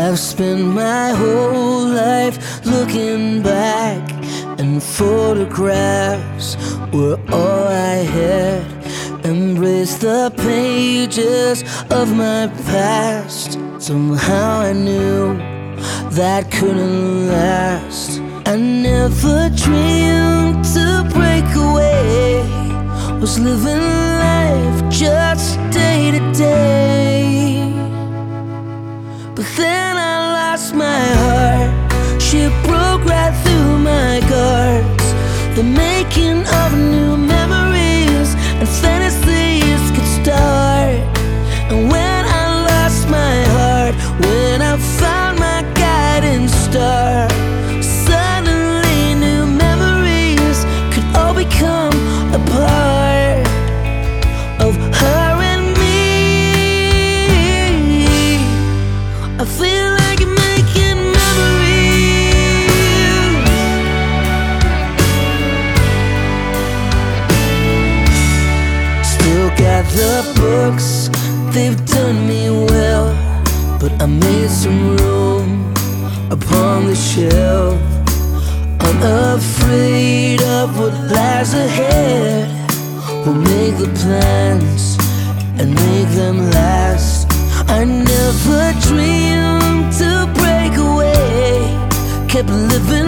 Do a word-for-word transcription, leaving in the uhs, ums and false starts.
I've spent my whole life looking back, and photographs were all I had. Embraced the pages of my past. Somehow I knew that couldn't last. I never dreamed to break away, was living life just day to day. But then I lost my heart, she broke right through my guards. The making of new memories and fantasies could start. And when I lost my heart, when I found my guiding star, suddenly new memories could all become a part of her and me. I feel like I'm making memories. Still got the books, they've done me well, but I made some room upon the shelf. Unafraid of what lies ahead, we'll make the plans and make them last. I never dreamed to break away, kept living